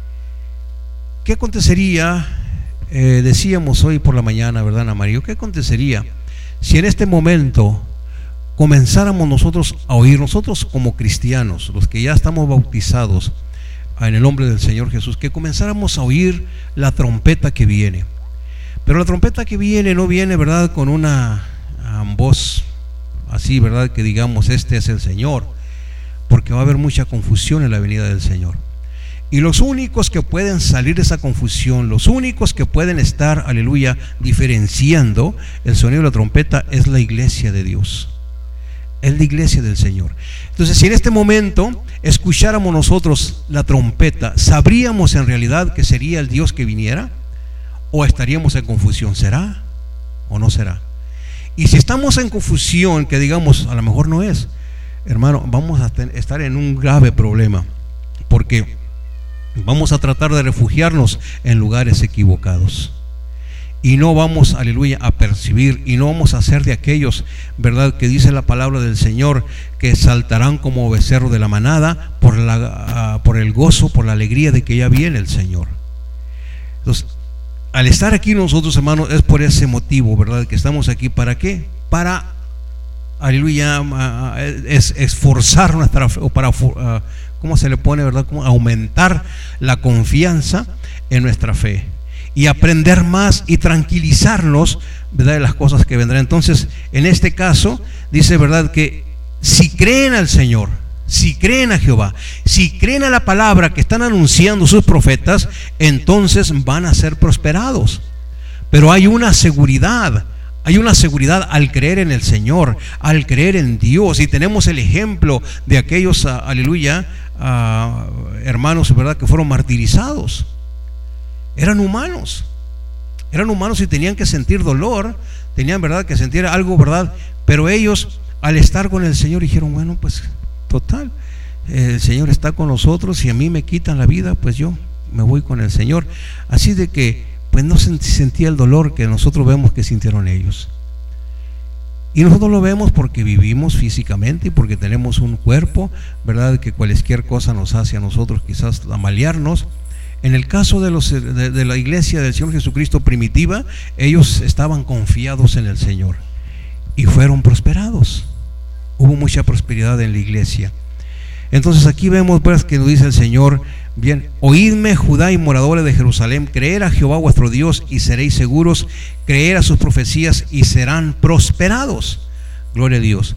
¿Qué acontecería? Decíamos hoy por la mañana, ¿verdad, Ana María? ¿Qué acontecería si en este momento comenzáramos nosotros a oír, nosotros como cristianos, los que ya estamos bautizados en el nombre del Señor Jesús, que comenzáramos a oír la trompeta que viene? Pero la trompeta que viene no viene, ¿verdad?, con una voz así, ¿verdad?, que digamos, este es el Señor, porque va a haber mucha confusión en la venida del Señor. Y los únicos que pueden salir de esa confusión, los únicos que pueden estar, aleluya, diferenciando el sonido de la trompeta, es la iglesia de Dios. Es la iglesia del Señor. Entonces, si en este momento escucháramos nosotros la trompeta, ¿sabríamos en realidad que sería el Dios que viniera? ¿O estaríamos en confusión? ¿Será o no será? Y si estamos en confusión, que digamos, a lo mejor no es, hermano, vamos a estar en un grave problema, porque vamos a tratar de refugiarnos en lugares equivocados. Y no vamos, aleluya, a percibir, y no vamos a ser de aquellos, ¿verdad?, que dice la palabra del Señor, que saltarán como becerro de la manada por el gozo, por la alegría de que ya viene el Señor. Entonces, al estar aquí nosotros, hermanos, es por ese motivo, ¿verdad?, que estamos aquí. ¿Para qué? Para, aleluya, esforzar nuestra fe, o para, ¿cómo se le pone, verdad?, como aumentar la confianza en nuestra fe y aprender más y tranquilizarnos, ¿verdad?, de las cosas que vendrán. Entonces, en este caso, dice, ¿verdad?, que si creen al Señor, si creen a Jehová, si creen a la palabra que están anunciando sus profetas, entonces van a ser prosperados. Pero hay una seguridad al creer en el Señor, al creer en Dios. Y tenemos el ejemplo de aquellos, aleluya, hermanos, ¿verdad?, que fueron martirizados. Eran humanos y tenían que sentir dolor, tenían, ¿verdad?, que sentir algo, ¿verdad? Pero ellos, al estar con el Señor, dijeron, bueno, pues total, el Señor está con nosotros, y a mí me quitan la vida, pues yo me voy con el Señor. Así de que pues no sentía el dolor que nosotros vemos que sintieron ellos. Y nosotros lo vemos porque vivimos físicamente y porque tenemos un cuerpo, ¿verdad?, que cualquier cosa nos hace a nosotros quizás amalearnos. En el caso de la iglesia del Señor Jesucristo primitiva, ellos estaban confiados en el Señor y fueron prosperados. Hubo mucha prosperidad en la iglesia. Entonces aquí vemos, pues, que nos dice el Señor: bien, oídme, Judá y moradores de Jerusalén, creer a Jehová vuestro Dios y seréis seguros, creer a sus profecías y serán prosperados. Gloria a Dios.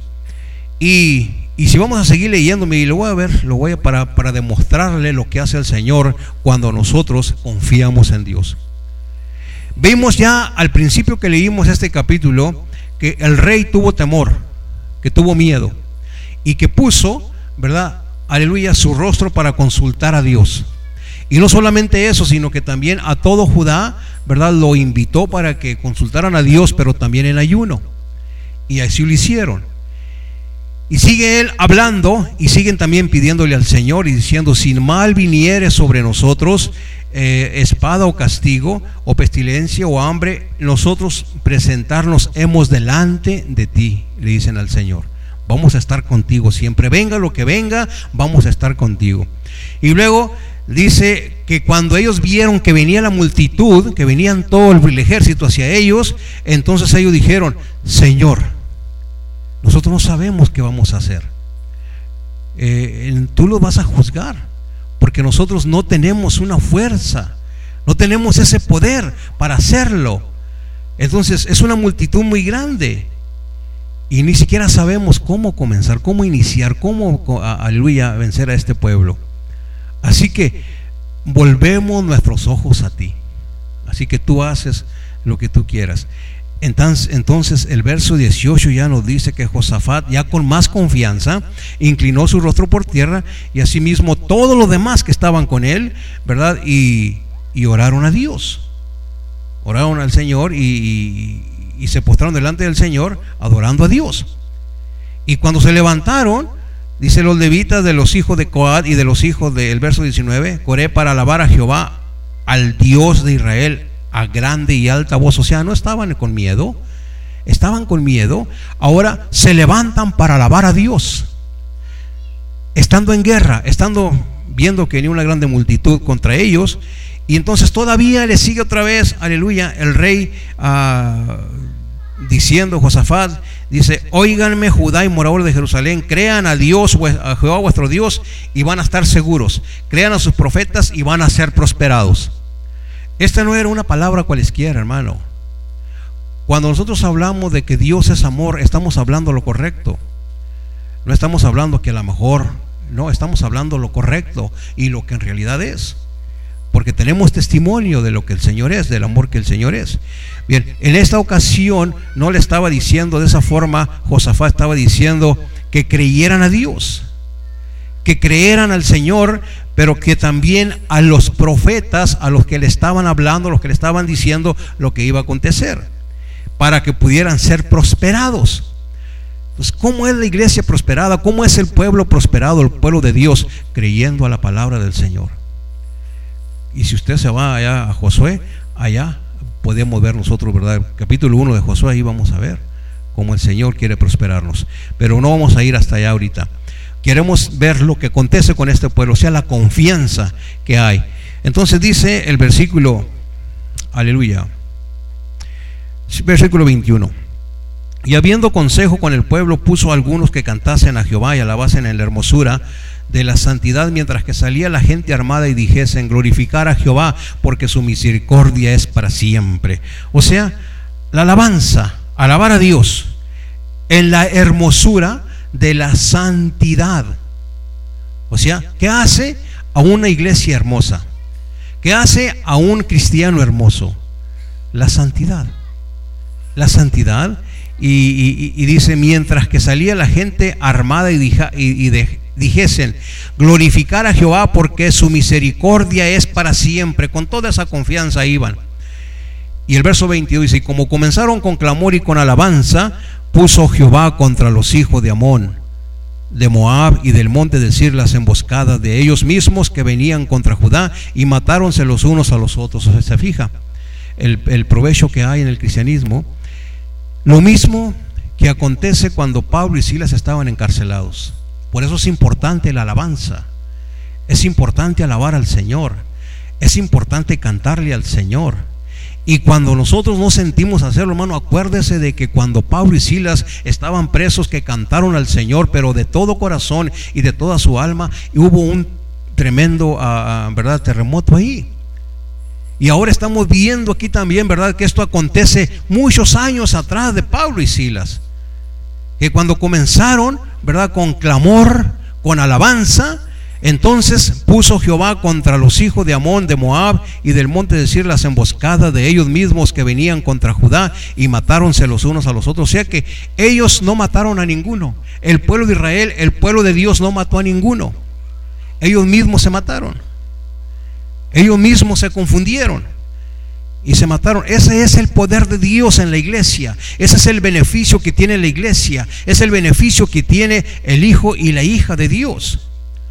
Y si vamos a seguir leyéndome, y lo voy a para demostrarle lo que hace el Señor cuando nosotros confiamos en Dios. Vimos ya al principio que leímos este capítulo que el rey tuvo temor, que tuvo miedo, y que puso, ¿verdad?, aleluya, su rostro para consultar a Dios. Y no solamente eso, sino que también a todo Judá, ¿verdad?, lo invitó para que consultaran a Dios, pero también en ayuno. Y así lo hicieron. Y sigue él hablando, y siguen también pidiéndole al Señor y diciendo: si mal viniere sobre nosotros, espada o castigo, o pestilencia o hambre, nosotros presentarnos hemos delante de ti, le dicen al Señor. Vamos a estar contigo siempre, venga lo que venga, vamos a estar contigo. Y luego dice que cuando ellos vieron que venía la multitud, que venían todo el ejército hacia ellos, entonces ellos dijeron: Señor, nosotros no sabemos qué vamos a hacer, tú lo vas a juzgar, porque nosotros no tenemos una fuerza, no tenemos ese poder para hacerlo. Entonces es una multitud muy grande y ni siquiera sabemos cómo comenzar, cómo iniciar, cómo, aleluya, vencer a este pueblo. Así que volvemos nuestros ojos a ti, así que tú haces lo que tú quieras. Entonces el verso 18 ya nos dice que Josafat, ya con más confianza, inclinó su rostro por tierra, y asimismo todos los demás que estaban con él, ¿verdad? Y y oraron a Dios. Oraron al Señor y se postraron delante del Señor adorando a Dios. Y cuando se levantaron, dice, los levitas de los hijos de Coat y de los hijos del verso 19, Coré para alabar a Jehová, al Dios de Israel, a grande y alta voz. O sea, no estaban con miedo, estaban con miedo. Ahora se levantan para alabar a Dios, estando en guerra, estando viendo que venía una grande multitud contra ellos. Y entonces todavía le sigue otra vez, aleluya, el rey diciendo, Josafat dice, óiganme Judá y moradores de Jerusalén, crean a Dios, a Jehová vuestro Dios, y van a estar seguros. Crean a sus profetas y van a ser prosperados. Esta no era una palabra cualesquiera, hermano. Cuando nosotros hablamos de que Dios es amor, estamos hablando lo correcto. No estamos hablando que a lo mejor, no, estamos hablando lo correcto y lo que en realidad es. Porque tenemos testimonio de lo que el Señor es, del amor que el Señor es. Bien, en esta ocasión no le estaba diciendo de esa forma, Josafat estaba diciendo que creyeran a Dios, que creyeran al Señor, pero que también a los profetas, a los que le estaban hablando, a los que le estaban diciendo lo que iba a acontecer, para que pudieran ser prosperados. Entonces, ¿cómo es la iglesia prosperada? ¿Cómo es el pueblo prosperado, el pueblo de Dios? Creyendo a la palabra del Señor. Y si usted se va allá a Josué, allá podemos ver nosotros, ¿verdad? Capítulo 1 de Josué, ahí vamos a ver cómo el Señor quiere prosperarnos. Pero no vamos a ir hasta allá ahorita. Queremos ver lo que acontece con este pueblo, o sea, la confianza que hay. Entonces dice el versículo, aleluya, versículo 21. Y habiendo consejo con el pueblo, puso a algunos que cantasen a Jehová y alabasen en la hermosura de la santidad, mientras que salía la gente armada y dijesen, glorificar a Jehová, porque su misericordia es para siempre. O sea, la alabanza, alabar a Dios en la hermosura de la santidad. O sea, ¿qué hace a una iglesia hermosa? ¿Qué hace a un cristiano hermoso? La santidad. La santidad. Y dice, mientras que salía la gente armada y dijesen, glorificar a Jehová, porque su misericordia es para siempre. Con toda esa confianza iban. Y el verso 22 dice, y como comenzaron con clamor y con alabanza, puso Jehová contra los hijos de Amón, de Moab y del monte de Sir las emboscadas de ellos mismos que venían contra Judá, y matáronse los unos a los otros. O sea, se fija el provecho que hay en el cristianismo. Lo mismo que acontece cuando Pablo y Silas estaban encarcelados. Por eso es importante la alabanza. Es importante alabar al Señor. Es importante cantarle al Señor. Y cuando nosotros no sentimos hacerlo, hermano, acuérdese de que cuando Pablo y Silas estaban presos, que cantaron al Señor, pero de todo corazón y de toda su alma, y hubo un tremendo ¿verdad?, terremoto ahí. Y ahora estamos viendo aquí también, ¿verdad?, que esto acontece muchos años atrás de Pablo y Silas, que cuando comenzaron, ¿verdad?, con clamor, con alabanza, entonces puso Jehová contra los hijos de Amón, de Moab y del monte de Sir las emboscadas de ellos mismos que venían contra Judá, y matáronse los unos a los otros. O sea que ellos no mataron a ninguno. El pueblo de Israel, el pueblo de Dios, no mató a ninguno. Ellos mismos se mataron. Ellos mismos se confundieron y se mataron. Ese es el poder de Dios en la iglesia. Ese es el beneficio que tiene la iglesia. Es el beneficio que tiene el hijo y la hija de Dios.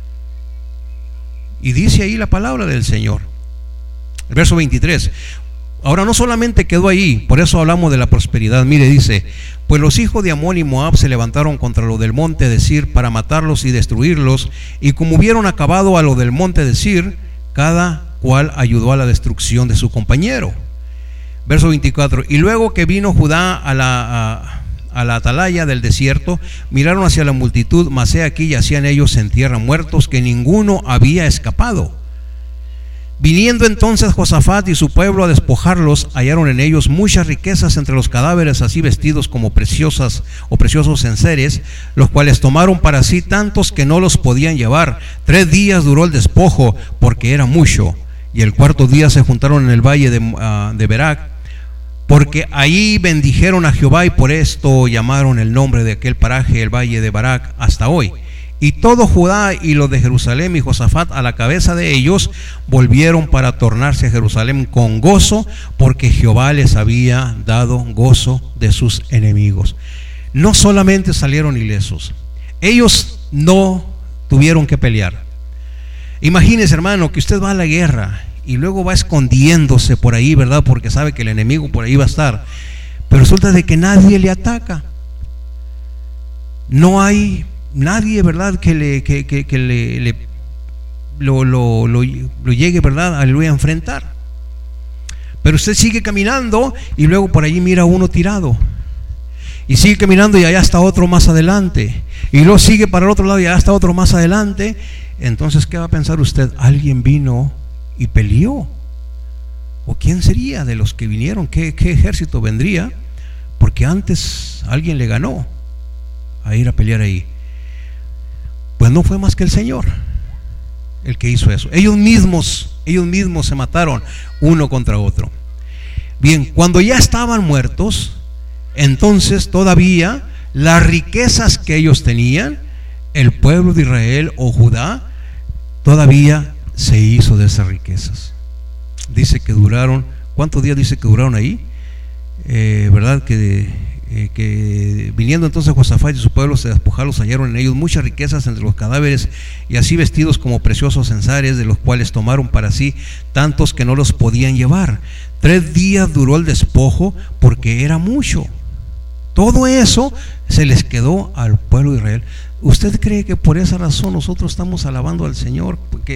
Y dice ahí la palabra del Señor, el verso 23. Ahora no solamente quedó ahí, por eso hablamos de la prosperidad. Mire, dice, pues los hijos de Amón y Moab se levantaron contra lo del monte de Sir para matarlos y destruirlos, y como hubieron acabado a lo del monte de Sir, cada cual ayudó a la destrucción de su compañero. Verso 24. Y luego que vino Judá a la atalaya del desierto, miraron hacia la multitud, mas he aquí yacían ellos en tierra muertos, que ninguno había escapado. Viniendo entonces Josafat y su pueblo a despojarlos, hallaron en ellos muchas riquezas entre los cadáveres, así vestidos como preciosas o preciosos enseres, los cuales tomaron para sí tantos que no los podían llevar. 3 días duró el despojo, porque era mucho. Y el 4.º día se juntaron en el valle de Berac, porque ahí bendijeron a Jehová, y por esto llamaron el nombre de aquel paraje el valle de Barac hasta hoy. Y todo Judá y los de Jerusalén y Josafat a la cabeza de ellos volvieron para tornarse a Jerusalén con gozo, porque Jehová les había dado gozo de sus enemigos. No solamente salieron ilesos, ellos no tuvieron que pelear. Imagínese, hermano, que usted va a la guerra y luego va escondiéndose por ahí, ¿verdad? Porque sabe que el enemigo por ahí va a estar. Pero resulta de que nadie le ataca. No hay nadie, ¿verdad?, que lo llegue, ¿verdad?, aleluya, a enfrentar. Pero usted sigue caminando y luego por allí mira a uno tirado. Y sigue caminando y allá está otro más adelante. Y luego sigue para el otro lado y allá está otro más adelante. Entonces, ¿qué va a pensar usted? ¿Alguien vino y peleó? ¿O quién sería de los que vinieron? ¿Qué ejército vendría? Porque antes alguien le ganó a ir a pelear ahí. Pues no fue más que el Señor el que hizo eso. Ellos mismos se mataron uno contra otro. Bien, cuando ya estaban muertos, entonces todavía las riquezas que ellos tenían, el pueblo de Israel o Judá, todavía se hizo de esas riquezas. Dice que duraron, ¿cuántos días dice que duraron ahí? ¿Verdad? Que viniendo entonces Josafat y su pueblo se despojaron, hallaron en ellos muchas riquezas entre los cadáveres, y así vestidos como preciosos ensares, de los cuales tomaron para sí tantos que no los podían llevar. 3 días duró el despojo, porque era mucho. Todo eso se les quedó al pueblo de Israel. ¿Usted cree que por esa razón nosotros estamos alabando al Señor?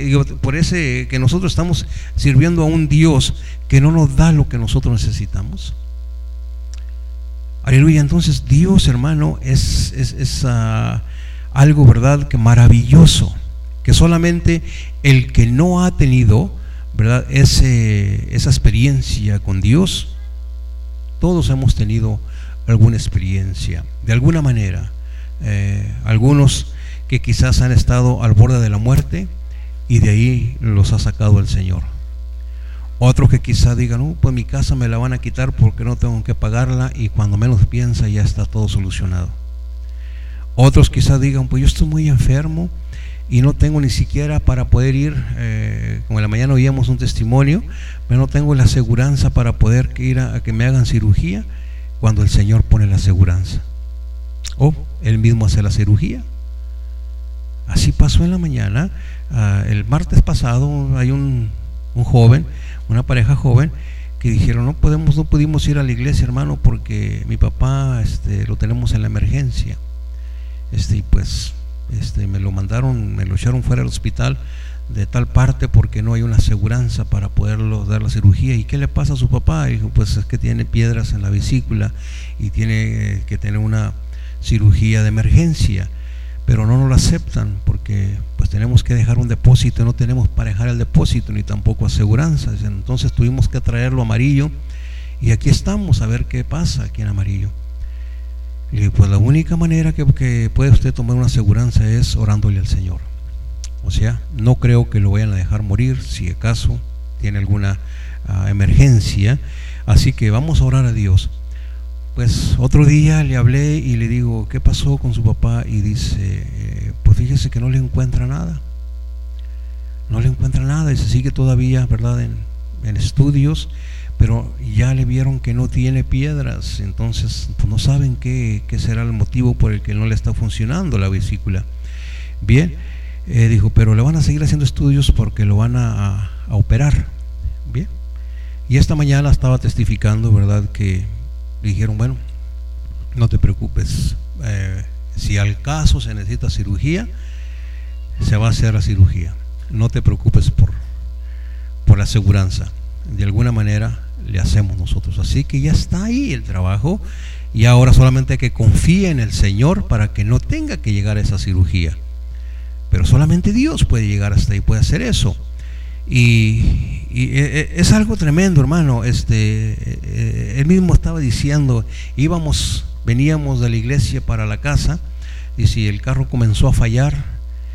Que nosotros estamos sirviendo a un Dios que no nos da lo que nosotros necesitamos. Aleluya. Entonces Dios, hermano, es algo, ¿verdad?, que maravilloso, que solamente el que no ha tenido, ¿verdad?, esa experiencia con Dios. Todos hemos tenido alguna experiencia, de alguna manera. Algunos que quizás han estado al borde de la muerte y de ahí los ha sacado el Señor. Otros que quizás digan, pues mi casa me la van a quitar porque no tengo que pagarla, y cuando menos piensa ya está todo solucionado. Otros quizás digan, pues yo estoy muy enfermo y no tengo ni siquiera para poder ir, como en la mañana oíamos un testimonio, pero no tengo la aseguranza para poder ir a que me hagan cirugía, cuando el Señor pone la aseguranza. O Él mismo hace la cirugía. Así pasó en la mañana. El martes pasado hay un joven, una pareja joven, que dijeron, no pudimos ir a la iglesia, hermano, porque mi papá lo tenemos en la emergencia. Y pues me lo mandaron, me lo echaron fuera del hospital de tal parte porque no hay una aseguranza para poderlo dar la cirugía. ¿Y qué le pasa a su papá? Y dijo, pues es que tiene piedras en la vesícula y tiene que tener una cirugía de emergencia, pero no nos lo aceptan porque pues tenemos que dejar un depósito, no tenemos para dejar el depósito ni tampoco aseguranza. Entonces tuvimos que traerlo Amarillo, y aquí estamos a ver qué pasa aquí en Amarillo. Y pues la única manera que puede usted tomar una aseguranza es orándole al Señor. O sea, no creo que lo vayan a dejar morir si acaso tiene alguna emergencia. Así que vamos a orar a Dios. Pues otro día le hablé y le digo, ¿qué pasó con su papá? Y dice, pues fíjese que no le encuentra nada. No le encuentra nada y se sigue todavía, ¿verdad?, en estudios, pero ya le vieron que no tiene piedras. Entonces pues no saben qué será el motivo por el que no le está funcionando la vesícula. Bien, dijo, pero le van a seguir haciendo estudios porque lo van a operar. Bien, y esta mañana estaba testificando, ¿verdad?, que dijeron, bueno, no te preocupes, si al caso se necesita cirugía, se va a hacer la cirugía, no te preocupes por la aseguranza, de alguna manera le hacemos nosotros. Así que ya está ahí el trabajo, y ahora solamente hay que confíe en el Señor para que no tenga que llegar a esa cirugía. Pero solamente Dios puede llegar hasta ahí, puede hacer eso. Y es algo tremendo, hermano. Él mismo estaba diciendo, veníamos de la iglesia para la casa, y si el carro comenzó a fallar,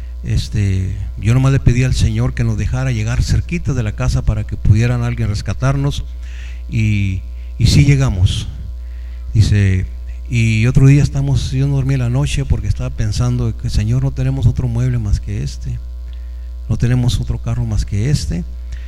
yo nomás le pedí al Señor que nos dejara llegar cerquita de la casa para que pudieran alguien rescatarnos, y sí llegamos. Dice, Y otro día yo no dormí en la noche porque estaba pensando que, Señor, no tenemos otro mueble más que este, no tenemos otro carro más que este.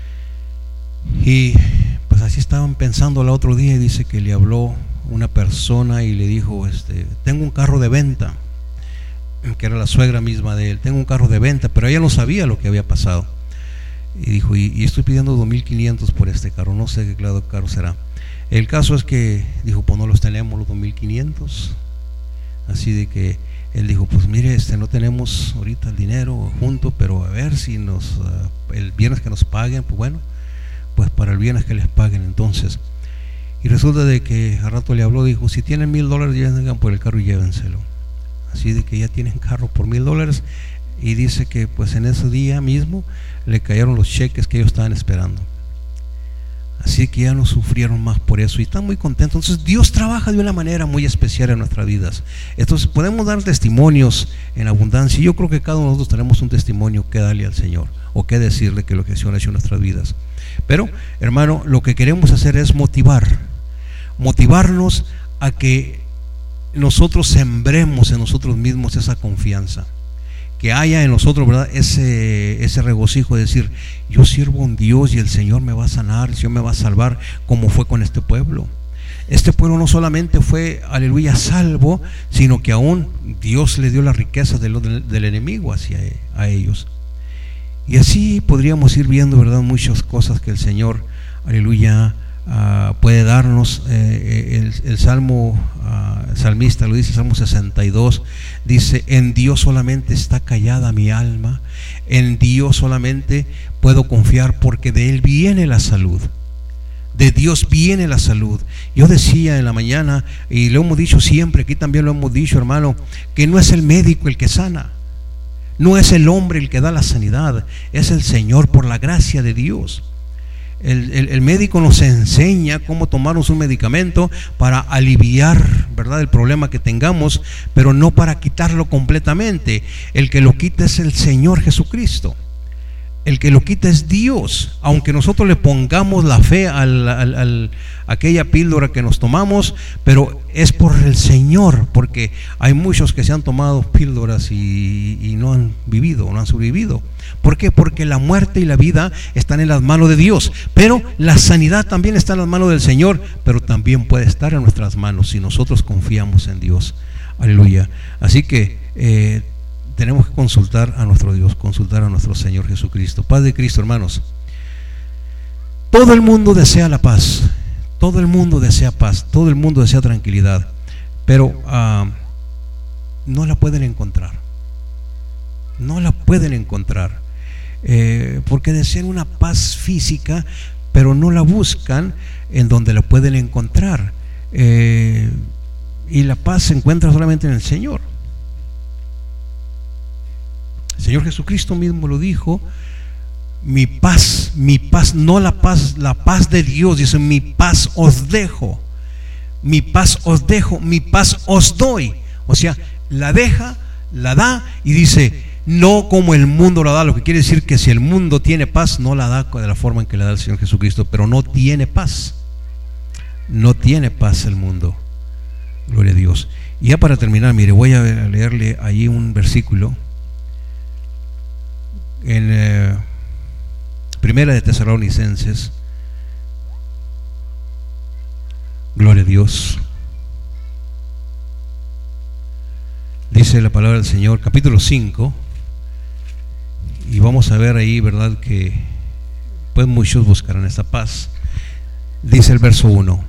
Y pues así estaban pensando el otro día, y dice que le habló una persona y le dijo, tengo un carro de venta, que era la suegra misma de él. Tengo un carro de venta, pero ella no sabía lo que había pasado. Y dijo, y estoy pidiendo 2,500 por este carro, no sé qué clase de carro será. El caso es que dijo, pues no los tenemos los 2,500. Así de que él dijo, pues mire, no tenemos ahorita el dinero junto, pero a ver si el viernes que nos paguen, pues bueno, pues para el viernes que les paguen entonces. Y resulta de que al rato le habló, dijo, si tienen $1,000, vengan por el carro y llévenselo. Así de que ya tienen carro por $1,000. Y dice que pues en ese día mismo le cayeron los cheques que ellos estaban esperando. Así que ya no sufrieron más por eso y están muy contentos. Entonces Dios trabaja de una manera muy especial en nuestras vidas. Entonces podemos dar testimonios en abundancia. Yo creo que cada uno de nosotros tenemos un testimonio que darle al Señor, o que decirle que lo que el Señor ha hecho en nuestras vidas. Pero, hermano, lo que queremos hacer es motivarnos a que nosotros sembremos en nosotros mismos esa confianza, que haya en nosotros, ¿verdad?, ese regocijo de decir, yo sirvo a un Dios y el Señor me va a sanar, el Señor me va a salvar, como fue con este pueblo. Este pueblo no solamente fue, aleluya, salvo, sino que aún Dios le dio las riquezas del enemigo a ellos. Y así podríamos ir viendo, ¿verdad?, muchas cosas que el Señor, aleluya, puede darnos. El salmista lo dice, Salmo 62, dice, en Dios solamente está callada mi alma, en Dios solamente puedo confiar, porque de Él viene la salud. De Dios viene la salud. Yo decía en la mañana, y lo hemos dicho siempre, aquí también lo hemos dicho, hermano, que no es el médico el que sana, no es el hombre el que da la sanidad, es el Señor por la gracia de Dios. El médico nos enseña cómo tomarnos un medicamento para aliviar, ¿verdad?, el problema que tengamos, pero no para quitarlo completamente. El que lo quita es el Señor Jesucristo. El que lo quita es Dios. Aunque nosotros le pongamos la fe a aquella píldora que nos tomamos, pero es por el Señor, porque hay muchos que se han tomado píldoras y no han vivido, no han sobrevivido. ¿Por qué? Porque la muerte y la vida están en las manos de Dios, pero la sanidad también está en las manos del Señor, pero también puede estar en nuestras manos si nosotros confiamos en Dios. Aleluya. Así que tenemos que consultar a nuestro Dios, consultar a nuestro Señor Jesucristo. Paz de Cristo, hermanos. Todo el mundo desea la paz, todo el mundo desea paz, todo el mundo desea tranquilidad, pero no la pueden encontrar. No la pueden encontrar, porque desean una paz física, pero no la buscan en donde la pueden encontrar. Y la paz se encuentra solamente en el Señor. El Señor Jesucristo mismo lo dijo: mi paz, no la paz de Dios, dice, mi paz os dejo, mi paz os dejo, mi paz os doy. O sea, la deja, la da, y dice, no como el mundo la da, lo que quiere decir que si el mundo tiene paz, no la da de la forma en que la da el Señor Jesucristo, pero no tiene paz. No tiene paz el mundo. Gloria a Dios. Y ya para terminar, mire, voy a leerle ahí un versículo en Primera de Tesalonicenses. Gloria a Dios. Dice la palabra del Señor, capítulo 5, y vamos a ver ahí, ¿verdad?, que pues muchos buscarán esta paz. Dice el verso 1: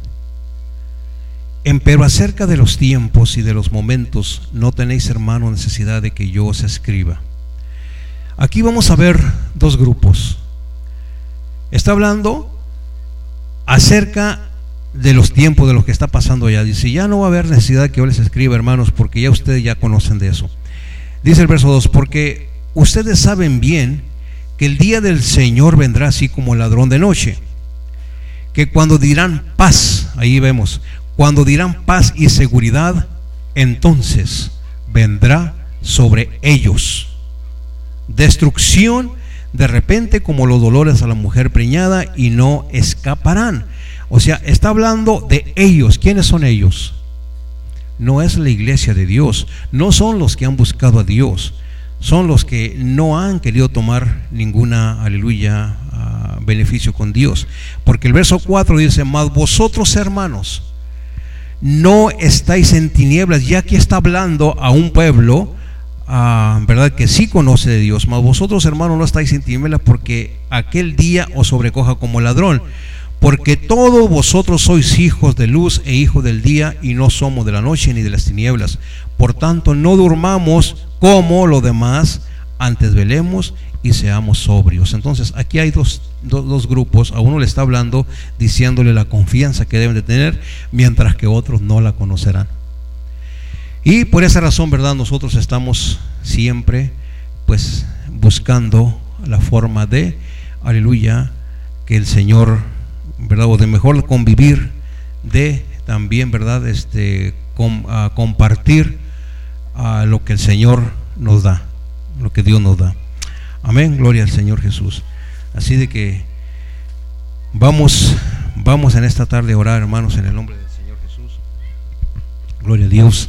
Empero acerca de los tiempos y de los momentos no tenéis, hermano, necesidad de que yo os escriba. Aquí vamos a ver dos grupos. Está hablando acerca de los tiempos, de lo que está pasando ya. Dice, ya no va a haber necesidad de que yo les escriba, hermanos, porque ya ustedes ya conocen de eso. Dice el verso 2, porque ustedes saben bien que el día del Señor vendrá así como ladrón de noche, que cuando dirán paz, ahí vemos, cuando dirán paz y seguridad, entonces vendrá sobre ellos destrucción de repente como los dolores a la mujer preñada, y no escaparán. O sea, está hablando de ellos. ¿Quiénes son ellos? no es la iglesia de Dios, no son los que han buscado a Dios, son los que no han querido tomar ninguna, aleluya, beneficio con Dios. Porque el verso 4 dice: mas vosotros, hermanos, no estáis en tinieblas. Ya aquí está hablando a un pueblo, verdad, que sí conoce de Dios. Mas vosotros, hermanos, no estáis en tinieblas, porque aquel día os sobrecoja como ladrón. Porque todos vosotros sois hijos de luz e hijos del día, y no somos de la noche ni de las tinieblas. Por tanto, no durmamos como los demás, antes velemos y seamos sobrios. Entonces aquí hay dos grupos. A uno le está hablando, diciéndole la confianza que deben de tener, mientras que otros no la conocerán. Y por esa razón, verdad, nosotros estamos siempre pues buscando la forma de, aleluya, que el Señor, verdad, o de mejor convivir, de también, verdad, compartir lo que el Señor nos da, lo que Dios nos da. Amén, gloria al Señor Jesús. Así de que vamos en esta tarde a orar, hermanos, en el nombre del Señor Jesús. Gloria a Dios.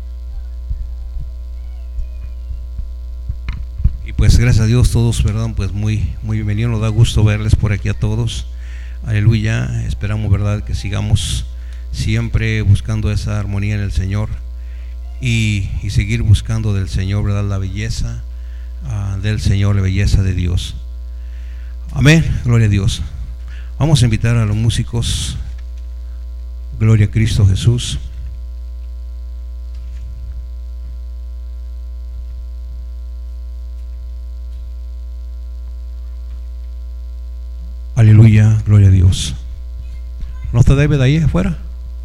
Y pues gracias a Dios todos, verdad, pues muy bienvenidos. Nos da gusto verles por aquí a todos. Aleluya. Esperamos, verdad, que sigamos siempre buscando esa armonía en el Señor, y seguir buscando del Señor, verdad, la belleza del Señor, la belleza de Dios. Amén, gloria a Dios. Vamos a invitar a los músicos. Gloria a Cristo Jesús. Aleluya, gloria a Dios. ¿No está David ahí afuera?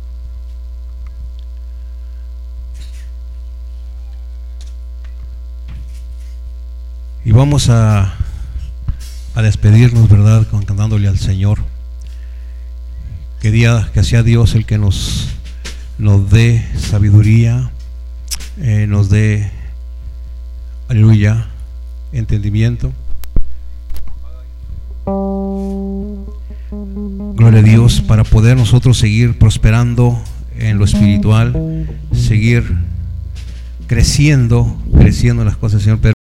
Y vamos a despedirnos, verdad, cantándole al Señor. Que sea Dios el que nos dé sabiduría, nos dé, aleluya, entendimiento. Gloria a Dios, para poder nosotros seguir prosperando en lo espiritual, seguir creciendo en las cosas del Señor. Pero